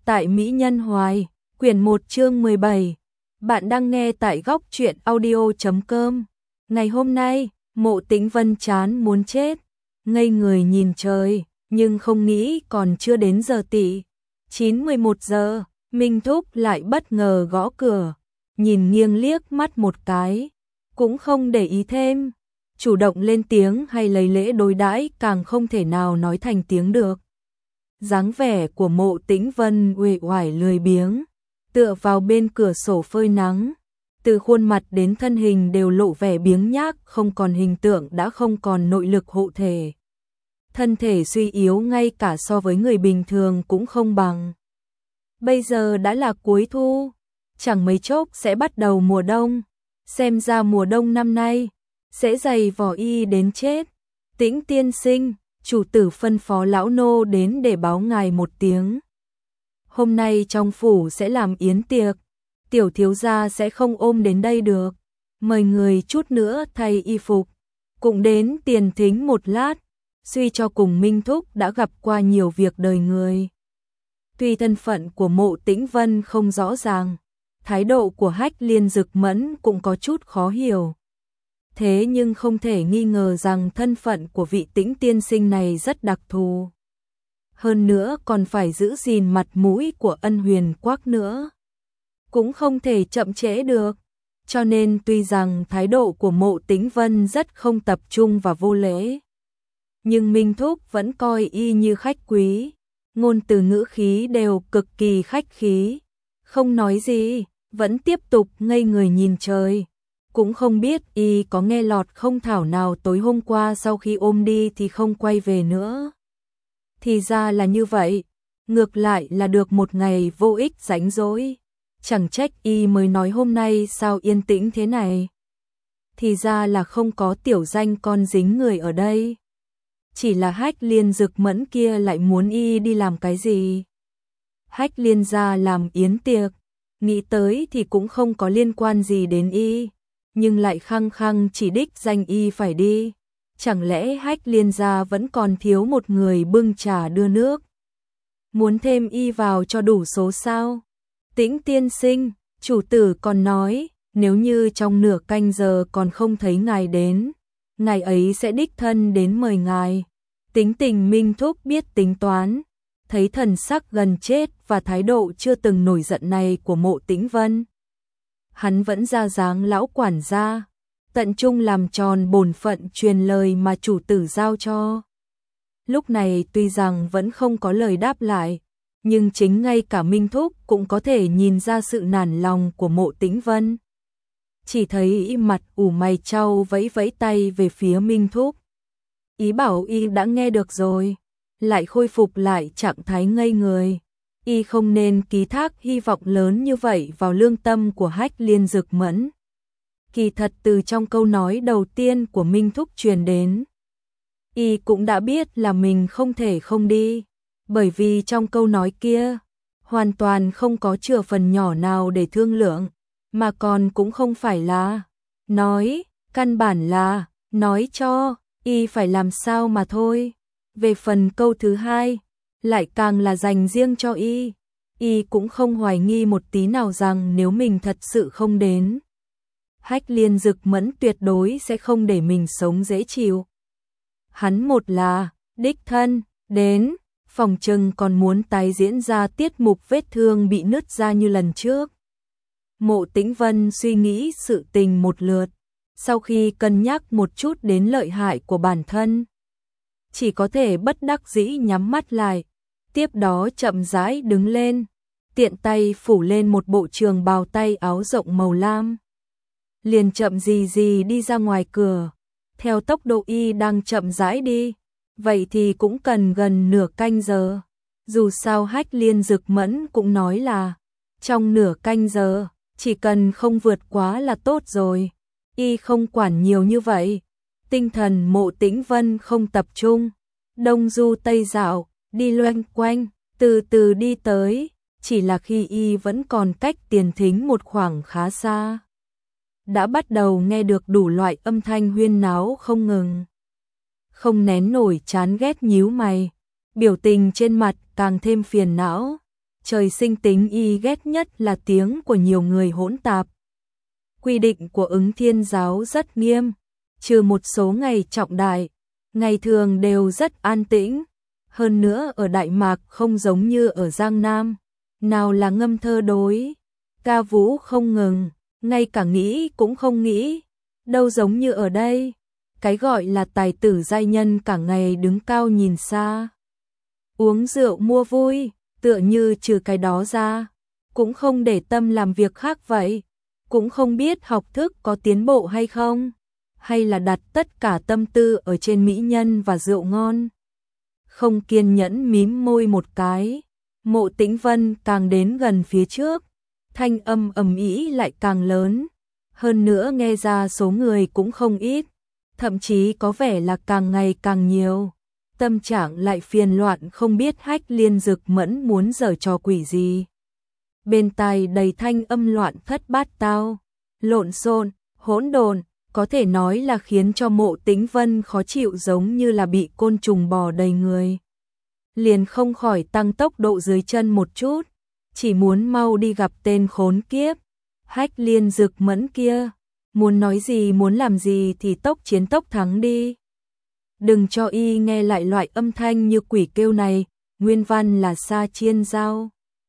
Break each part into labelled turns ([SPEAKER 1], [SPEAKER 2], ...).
[SPEAKER 1] tại Mỹ Nhân Hoài, quyển 1 chương 17. Bạn đang nghe tại góc truyện audio.com. Ngày hôm nay, Mộ Tĩnh Vân chán muốn chết, ngây người nhìn trời, nhưng không nghĩ còn chưa đến giờ tỉ. 9-11 giờ, Minh Thúc lại bất ngờ gõ cửa, nhìn nghiêng liếc mắt một cái, cũng không để ý thêm. Chủ động lên tiếng hay lấy lễ đối đãi càng không thể nào nói thành tiếng được. Dáng vẻ của Mộ Tĩnh Vân uể oải lười biếng, tựa vào bên cửa sổ phơi nắng, từ khuôn mặt đến thân hình đều lộ vẻ biếng nhác, không còn hình tượng đã không còn nội lực hộ thể. Thân thể suy yếu ngay cả so với người bình thường cũng không bằng. Bây giờ đã là cuối thu, chẳng mấy chốc sẽ bắt đầu mùa đông, xem ra mùa đông năm nay sẽ dày vò y đến chết. Tĩnh tiên sinh, chủ tử phân phó lão nô đến để báo ngài một tiếng. Hôm nay trong phủ sẽ làm yến tiệc, tiểu thiếu gia sẽ không ôm đến đây được. Mời người chút nữa thay y phục, cũng đến tiền thính một lát. Suy cho cùng Minh Thúc đã gặp qua nhiều việc đời người. Tuy thân phận của Mộ Tĩnh Vân không rõ ràng, thái độ của Hách Liên Dực Mẫn cũng có chút khó hiểu. Thế nhưng không thể nghi ngờ rằng thân phận của vị Tĩnh tiên sinh này rất đặc thù. Hơn nữa còn phải giữ gìn mặt mũi của Ân Huyền Quắc nữa. Cũng không thể chậm trễ được. Cho nên tuy rằng thái độ của Mộ Tĩnh Vân rất không tập trung và vô lễ, nhưng Minh Thúc vẫn coi y như khách quý. Ngôn từ ngữ khí đều cực kỳ khách khí. Không nói gì, vẫn tiếp tục ngây người nhìn trời. Cũng không biết y có nghe lọt không thảo nào tối hôm qua sau khi ôm đi thì không quay về nữa. Thì ra là như vậy, ngược lại là được một ngày vô ích rảnh rỗi. Chẳng trách y mới nói hôm nay sao yên tĩnh thế này. Thì ra là không có tiểu danh con dính người ở đây. Chỉ là Hách Liên Dực Mẫn kia lại muốn y đi làm cái gì? Hách Liên gia làm yến tiệc, nghĩ tới thì cũng không có liên quan gì đến y, nhưng lại khăng khăng chỉ đích danh y phải đi. Chẳng lẽ Hách Liên gia vẫn còn thiếu một người bưng trà đưa nước? Muốn thêm y vào cho đủ số sao? Tĩnh tiên sinh, chủ tử còn nói, nếu như trong nửa canh giờ còn không thấy ngài đến, ngài ấy sẽ đích thân đến mời ngài. Tính tình Minh Thúc biết tính toán, thấy thần sắc gần chết và thái độ chưa từng nổi giận này của Mộ Tĩnh Vân. Hắn vẫn ra dáng lão quản gia, tận trung làm tròn bổn phận truyền lời mà chủ tử giao cho. Lúc này tuy rằng vẫn không có lời đáp lại, nhưng chính ngay cả Minh Thúc cũng có thể nhìn ra sự nản lòng của Mộ Tĩnh Vân. Chỉ thấy mặt ủ mày chau vẫy vẫy tay về phía Minh Thúc. Ý bảo y đã nghe được rồi, lại khôi phục lại trạng thái ngây người. Y không nên ký thác hy vọng lớn như vậy vào lương tâm của Hách Liên Dực Mẫn. Kỳ thật từ trong câu nói đầu tiên của Minh Thúc truyền đến, y cũng đã biết là mình không thể không đi, bởi vì trong câu nói kia hoàn toàn không có chừa phần nhỏ nào để thương lượng, mà còn cũng không phải là nói, căn bản là nói cho y phải làm sao mà thôi. Về phần câu thứ hai, lại càng là dành riêng cho y cũng không hoài nghi một tí nào rằng nếu mình thật sự không đến, Hách Liên Dực Mẫn tuyệt đối sẽ không để mình sống dễ chịu. Hắn một là đích thân đến, phòng trừng còn muốn tái diễn ra tiết mục vết thương bị nứt ra như lần trước. Mộ Tĩnh Vân suy nghĩ sự tình một lượt, sau khi cân nhắc một chút đến lợi hại của bản thân, chỉ có thể bất đắc dĩ nhắm mắt lại, tiếp đó chậm rãi đứng lên, tiện tay phủ lên một bộ trường bào tay áo rộng màu lam. Liền chậm gì đi ra ngoài cửa, theo tốc độ y đang chậm rãi đi, vậy thì cũng cần gần nửa canh giờ. Dù sao Hách Liên Dực Mẫn cũng nói là, trong nửa canh giờ, chỉ cần không vượt quá là tốt rồi. Y không quản nhiều như vậy, tinh thần Mộ Tĩnh Vân không tập trung, đông du tây dạo, đi loanh quanh, từ từ đi tới, chỉ là khi y vẫn còn cách tiền thính một khoảng khá xa, đã bắt đầu nghe được đủ loại âm thanh huyên náo không ngừng. Không nén nổi chán ghét nhíu mày, biểu tình trên mặt càng thêm phiền não, trời sinh tính y ghét nhất là tiếng của nhiều người hỗn tạp. Quy định của Ứng Thiên giáo rất nghiêm, trừ một số ngày trọng đại, ngày thường đều rất an tĩnh. Hơn nữa ở Đại Mạc không giống như ở Giang Nam, nào là ngâm thơ đối, ca vũ không ngừng, ngay cả nghĩ cũng không nghĩ, đâu giống như ở đây. Cái gọi là tài tử giai nhân cả ngày đứng cao nhìn xa, uống rượu mua vui, tựa như trừ cái đó ra, cũng không để tâm làm việc khác vậy, cũng không biết học thức có tiến bộ hay không, hay là đặt tất cả tâm tư ở trên mỹ nhân và rượu ngon. Không kiên nhẫn mím môi một cái, Mộ Tĩnh Vân càng đến gần phía trước, thanh âm ầm ĩ lại càng lớn, hơn nữa nghe ra số người cũng không ít, thậm chí có vẻ là càng ngày càng nhiều. Tâm trạng lại phiền loạn không biết Hách Liên Dực Mẫn muốn giở trò quỷ gì. Bên tai đầy thanh âm loạn thất bát tao, lộn xộn, hỗn độn, có thể nói là khiến cho Mộ Tĩnh Vân khó chịu giống như là bị côn trùng bò đầy người. Liền không khỏi tăng tốc độ dưới chân một chút, chỉ muốn mau đi gặp tên khốn kiếp. Hách Liên Dực Mẫn kia, muốn nói gì muốn làm gì thì tốc chiến tốc thắng đi. Đừng cho y nghe lại loại âm thanh như quỷ kêu này, nguyên văn là sa chiên dao.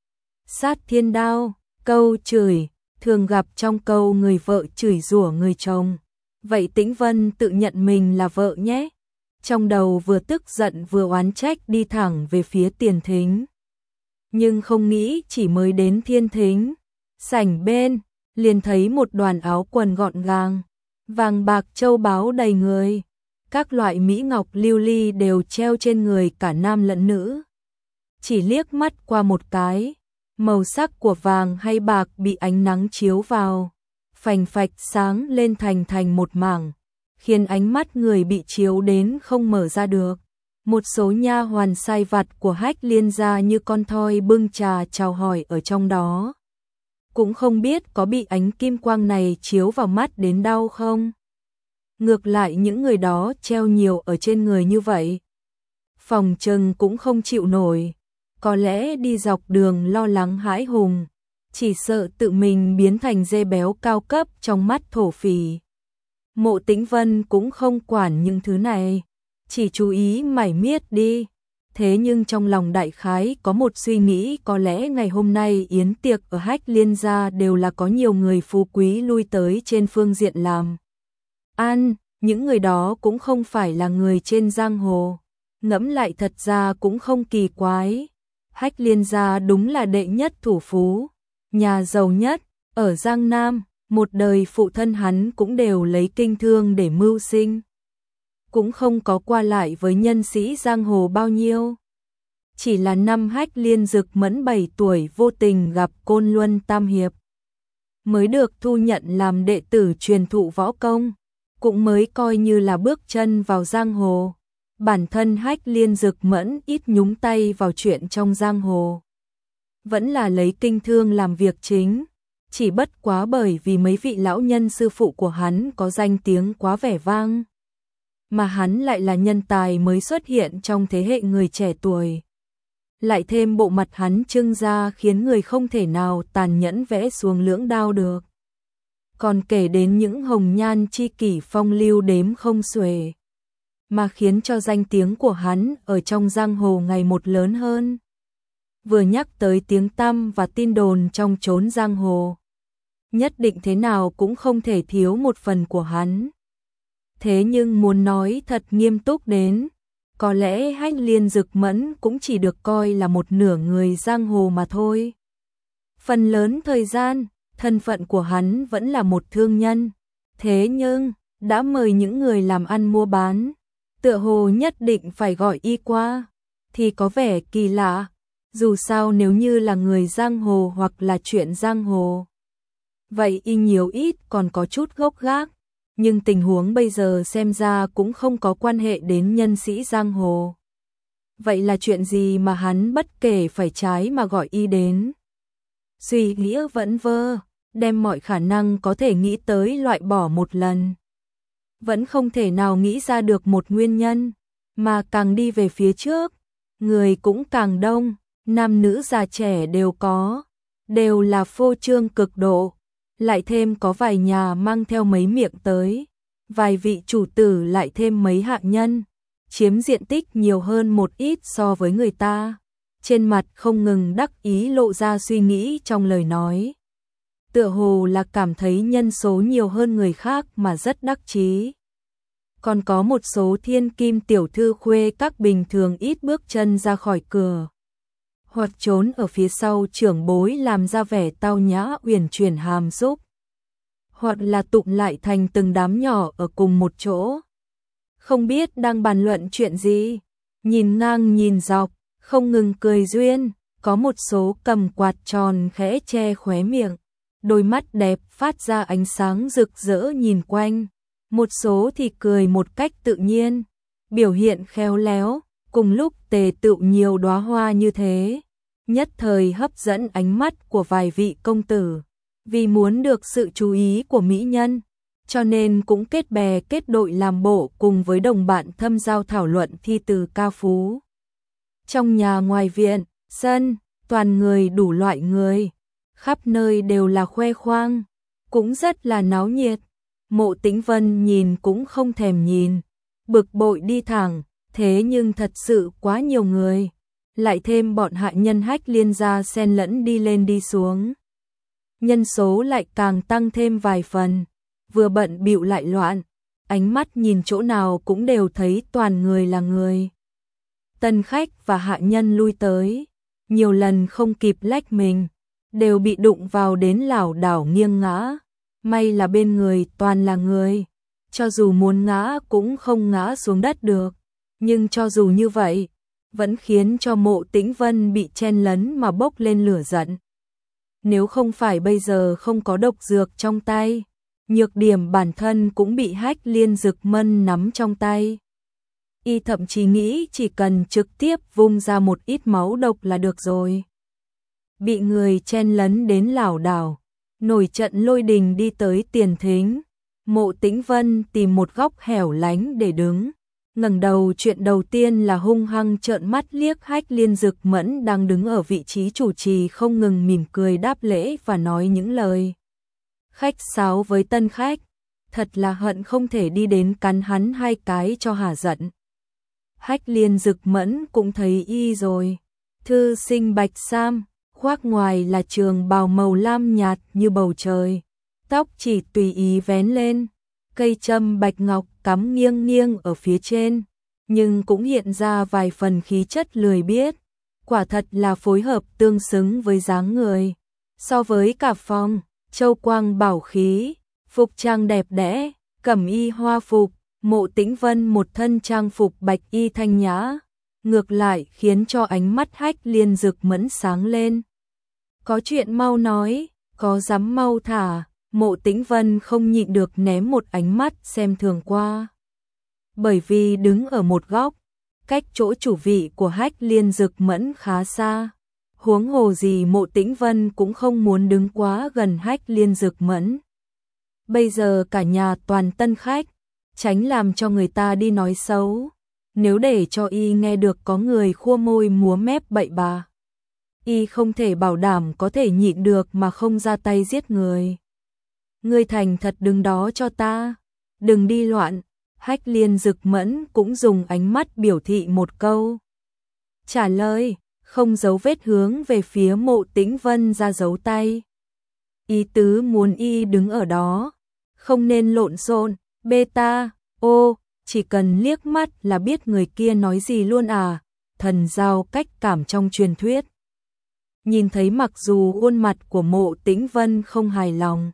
[SPEAKER 1] Sát thiên đao, câu chửi, thường gặp trong câu người vợ chửi rủa người chồng. Vậy Tĩnh Vân tự nhận mình là vợ nhé. Trong đầu vừa tức giận vừa oán trách đi thẳng về phía tiền thính. Nhưng không nghĩ chỉ mới đến thiên thính, sảnh bên, liền thấy một đoàn áo quần gọn gàng, vàng bạc châu báu đầy người. Các loại mỹ ngọc lưu ly đều treo trên người cả nam lẫn nữ. Chỉ liếc mắt qua một cái, màu sắc của vàng hay bạc bị ánh nắng chiếu vào, phành phạch sáng lên thành một mảng, khiến ánh mắt người bị chiếu đến không mở ra được. Một số nha hoàn sai vặt của Hách Liên gia như con thoi bưng trà chào hỏi ở trong đó. Cũng không biết có bị ánh kim quang này chiếu vào mắt đến đau không? Ngược lại những người đó treo nhiều ở trên người như vậy, phòng trừng cũng không chịu nổi, có lẽ đi dọc đường lo lắng hãi hùng, chỉ sợ tự mình biến thành dê béo cao cấp trong mắt thổ phỉ. Mộ Tĩnh Vân cũng không quản những thứ này, chỉ chú ý mải miết đi. Thế nhưng trong lòng đại khái có một suy nghĩ, có lẽ ngày hôm nay yến tiệc ở Hách Liên gia đều là có nhiều người phú quý lui tới trên phương diện làm ăn, những người đó cũng không phải là người trên giang hồ. Ngẫm lại thật ra cũng không kỳ quái. Hách Liên gia đúng là đệ nhất thủ phú, nhà giàu nhất ở Giang Nam, một đời phụ thân hắn cũng đều lấy kinh thương để mưu sinh, cũng không có qua lại với nhân sĩ giang hồ bao nhiêu. Chỉ là năm Hách Liên Dực Mẫn 7 tuổi vô tình gặp Côn Luân Tam Hiệp, mới được thu nhận làm đệ tử truyền thụ võ công, cũng mới coi như là bước chân vào giang hồ. Bản thân Hách Liên Dực Mẫn ít nhúng tay vào chuyện trong giang hồ, vẫn là lấy kinh thương làm việc chính, chỉ bất quá bởi vì mấy vị lão nhân sư phụ của hắn có danh tiếng quá vẻ vang, mà hắn lại là nhân tài mới xuất hiện trong thế hệ người trẻ tuổi. Lại thêm bộ mặt hắn trưng ra khiến người không thể nào tàn nhẫn vẽ xuống lưỡng đao được. Còn kể đến những hồng nhan chi kỷ phong lưu đếm không xuể, mà khiến cho danh tiếng của hắn ở trong giang hồ ngày một lớn hơn. Vừa nhắc tới tiếng tăm và tin đồn trong chốn giang hồ, nhất định thế nào cũng không thể thiếu một phần của hắn. Thế nhưng muốn nói thật nghiêm túc đến, có lẽ Hách Liên Dực Mẫn cũng chỉ được coi là một nửa người giang hồ mà thôi. Phần lớn thời gian, thân phận của hắn vẫn là một thương nhân, thế nhưng đã mời những người làm ăn mua bán, tựa hồ nhất định phải gọi y qua, thì có vẻ kỳ lạ. Dù sao nếu như là người giang hồ hoặc là chuyện giang hồ, vậy y nhiều ít còn có chút gốc gác, nhưng tình huống bây giờ xem ra cũng không có quan hệ đến nhân sĩ giang hồ. Vậy là chuyện gì mà hắn bất kể phải trái mà gọi y đến? Suy nghĩ vẫn vơ, đem mọi khả năng có thể nghĩ tới loại bỏ một lần. Vẫn không thể nào nghĩ ra được một nguyên nhân, mà càng đi về phía trước, người cũng càng đông, nam nữ già trẻ đều có, đều là phô trương cực độ, lại thêm có vài nhà mang theo mấy miệng tới, vài vị chủ tử lại thêm mấy hạ nhân, chiếm diện tích nhiều hơn một ít so với người ta. Trên mặt không ngừng đắc ý lộ ra suy nghĩ trong lời nói. Tựa hồ là cảm thấy nhân số nhiều hơn người khác mà rất đắc chí. Còn có một số thiên kim tiểu thư khuê các bình thường ít bước chân ra khỏi cửa, hoặc trốn ở phía sau trưởng bối làm ra vẻ tao nhã uyển chuyển hàm xúc, hoặc là tụm lại thành từng đám nhỏ ở cùng một chỗ. Không biết đang bàn luận chuyện gì, nhìn ngang nhìn dọc, không ngừng cười duyên, có một số cầm quạt tròn khẽ che khóe miệng, đôi mắt đẹp phát ra ánh sáng rực rỡ nhìn quanh, một số thì cười một cách tự nhiên, biểu hiện khéo léo, cùng lúc tề tựu nhiều đóa hoa như thế, nhất thời hấp dẫn ánh mắt của vài vị công tử, vì muốn được sự chú ý của mỹ nhân, cho nên cũng kết bè kết đội làm bộ cùng với đồng bạn thâm giao thảo luận thi từ ca phú. Trong nhà ngoài viện, sân, toàn người đủ loại người, khắp nơi đều là khoe khoang, cũng rất là náo nhiệt. Mộ Tĩnh Vân nhìn cũng không thèm nhìn, bực bội đi thẳng, thế nhưng thật sự quá nhiều người, lại thêm bọn hạ nhân Hách Liên gia xen lẫn đi lên đi xuống. Nhân số lại càng tăng thêm vài phần, vừa bận bịu lại loạn, ánh mắt nhìn chỗ nào cũng đều thấy toàn người là người. Tân khách và hạ nhân lui tới, nhiều lần không kịp lách mình, đều bị đụng vào đến lảo đảo nghiêng ngã. May là bên người toàn là người, cho dù muốn ngã cũng không ngã xuống đất được, nhưng cho dù như vậy, vẫn khiến cho Mộ Tĩnh Vân bị chen lấn mà bốc lên lửa giận. Nếu không phải bây giờ không có độc dược trong tay, nhược điểm bản thân cũng bị Hách Liên Dực Mân nắm trong tay. Y thậm chí nghĩ chỉ cần trực tiếp vung ra một ít máu độc là được rồi. Bị người chen lấn đến lảo đảo, nổi trận lôi đình đi tới tiền thính. Mộ Tĩnh Vân tìm một góc hẻo lánh để đứng, ngẩng đầu chuyện đầu tiên là hung hăng trợn mắt liếc Hách Liên Dực Mẫn đang đứng ở vị trí chủ trì không ngừng mỉm cười đáp lễ và nói những lời khách sáo với tân khách, thật là hận không thể đi đến cắn hắn hai cái cho hả giận. Hách Liên Dực Mẫn cũng thấy y rồi, thư sinh bạch sam, khoác ngoài là trường bào màu lam nhạt như bầu trời, tóc chỉ tùy ý vén lên, cây châm bạch ngọc cắm nghiêng nghiêng ở phía trên, nhưng cũng hiện ra vài phần khí chất lười biếng, quả thật là phối hợp tương xứng với dáng người. So với cả phong, châu quang bảo khí, phục trang đẹp đẽ, cẩm y hoa phục, Mộ Tĩnh Vân một thân trang phục bạch y thanh nhã, ngược lại khiến cho ánh mắt Hách Liên Dực Mẫn sáng lên. Có chuyện mau nói, có dám mau thả. Mộ Tĩnh Vân không nhịn được ném một ánh mắt xem thường qua. Bởi vì đứng ở một góc, cách chỗ chủ vị của Hách Liên Dực Mẫn khá xa. Huống hồ gì Mộ Tĩnh Vân cũng không muốn đứng quá gần Hách Liên Dực Mẫn. Bây giờ cả nhà toàn tân khách, tránh làm cho người ta đi nói xấu. Nếu để cho y nghe được có người khua môi múa mép bậy bạ, y không thể bảo đảm có thể nhịn được mà không ra tay giết người. Ngươi thành thật đứng đó cho ta, đừng đi loạn. Hách Liên Dực Mẫn cũng dùng ánh mắt biểu thị một câu trả lời, không giấu vết hướng về phía Mộ Tĩnh Vân ra dấu tay. Ý tứ muốn y đứng ở đó, không nên lộn xộn. Beta, ô, chỉ cần liếc mắt là biết người kia nói gì luôn à, thần giao cách cảm trong truyền thuyết. Nhìn thấy mặc dù khuôn mặt của Mộ Tĩnh Vân không hài lòng,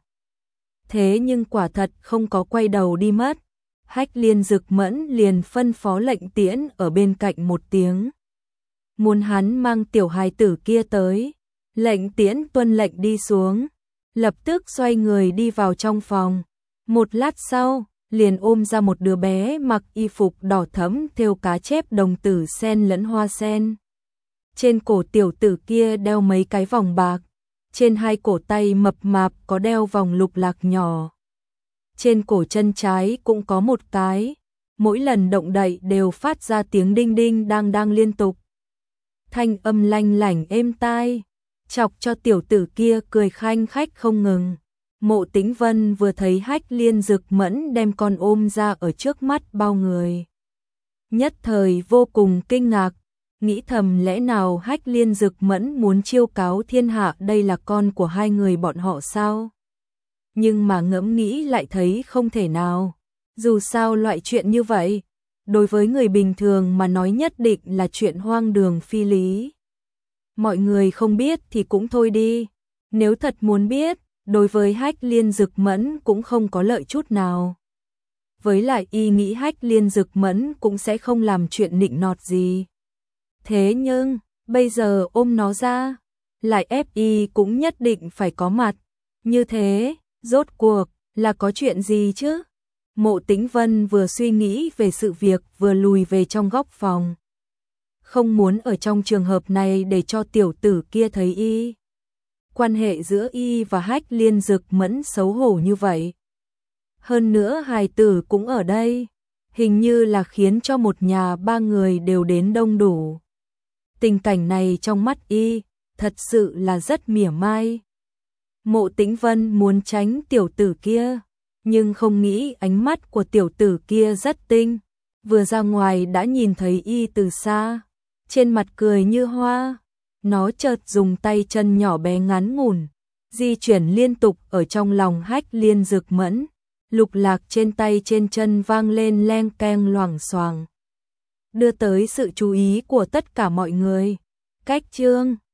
[SPEAKER 1] thế nhưng quả thật không có quay đầu đi mất. Hách Liên Dực Mẫn liền phân phó lệnh tiễn ở bên cạnh một tiếng. Muốn hắn mang tiểu hài tử kia tới, lệnh tiễn tuân lệnh đi xuống, lập tức xoay người đi vào trong phòng. Một lát sau, liền ôm ra một đứa bé mặc y phục đỏ thẫm thêu cá chép đồng tử sen lẫn hoa sen. Trên cổ tiểu tử kia đeo mấy cái vòng bạc, trên hai cổ tay mập mạp có đeo vòng lục lạc nhỏ. Trên cổ chân trái cũng có một cái, mỗi lần động đậy đều phát ra tiếng đinh đinh đang liên tục. thanh âm lanh lảnh êm tai, chọc cho tiểu tử kia cười khanh khách không ngừng. Mộ Tĩnh Vân vừa thấy Hách Liên Dực Mẫn đem con ôm ra ở trước mắt bao người, nhất thời vô cùng kinh ngạc, nghĩ thầm lẽ nào Hách Liên Dực Mẫn muốn chiêu cáo thiên hạ đây là con của hai người bọn họ sao? Nhưng mà ngẫm nghĩ lại thấy không thể nào, dù sao loại chuyện như vậy, đối với người bình thường mà nói nhất định là chuyện hoang đường phi lý. Mọi người không biết thì cũng thôi đi, nếu thật muốn biết, đối với Hách Liên Dực Mẫn cũng không có lợi chút nào. Với lại y nghĩ Hách Liên Dực Mẫn cũng sẽ không làm chuyện nịnh nọt gì. Thế nhưng, bây giờ ôm nó ra, lại ép y cũng nhất định phải có mặt. Như thế, rốt cuộc, là có chuyện gì chứ? Mộ Tĩnh Vân vừa suy nghĩ về sự việc vừa lùi về trong góc phòng. Không muốn ở trong trường hợp này để cho tiểu tử kia thấy y. Quan hệ giữa y và Hách Liên Dực Mẫn xấu hổ như vậy. Hơn nữa hài tử cũng ở đây, hình như là khiến cho một nhà ba người đều đến đông đủ. Tình cảnh này trong mắt y, thật sự là rất mỉa mai. Mộ Tĩnh Vân muốn tránh tiểu tử kia, nhưng không nghĩ ánh mắt của tiểu tử kia rất tinh, vừa ra ngoài đã nhìn thấy y từ xa, trên mặt cười như hoa. Nó chợt dùng tay chân nhỏ bé ngắn ngủn, di chuyển liên tục ở trong lòng Hách Liên Dực Mẫn, lục lạc trên tay trên chân vang lên leng keng loảng xoảng, đưa tới sự chú ý của tất cả mọi người. Cách chương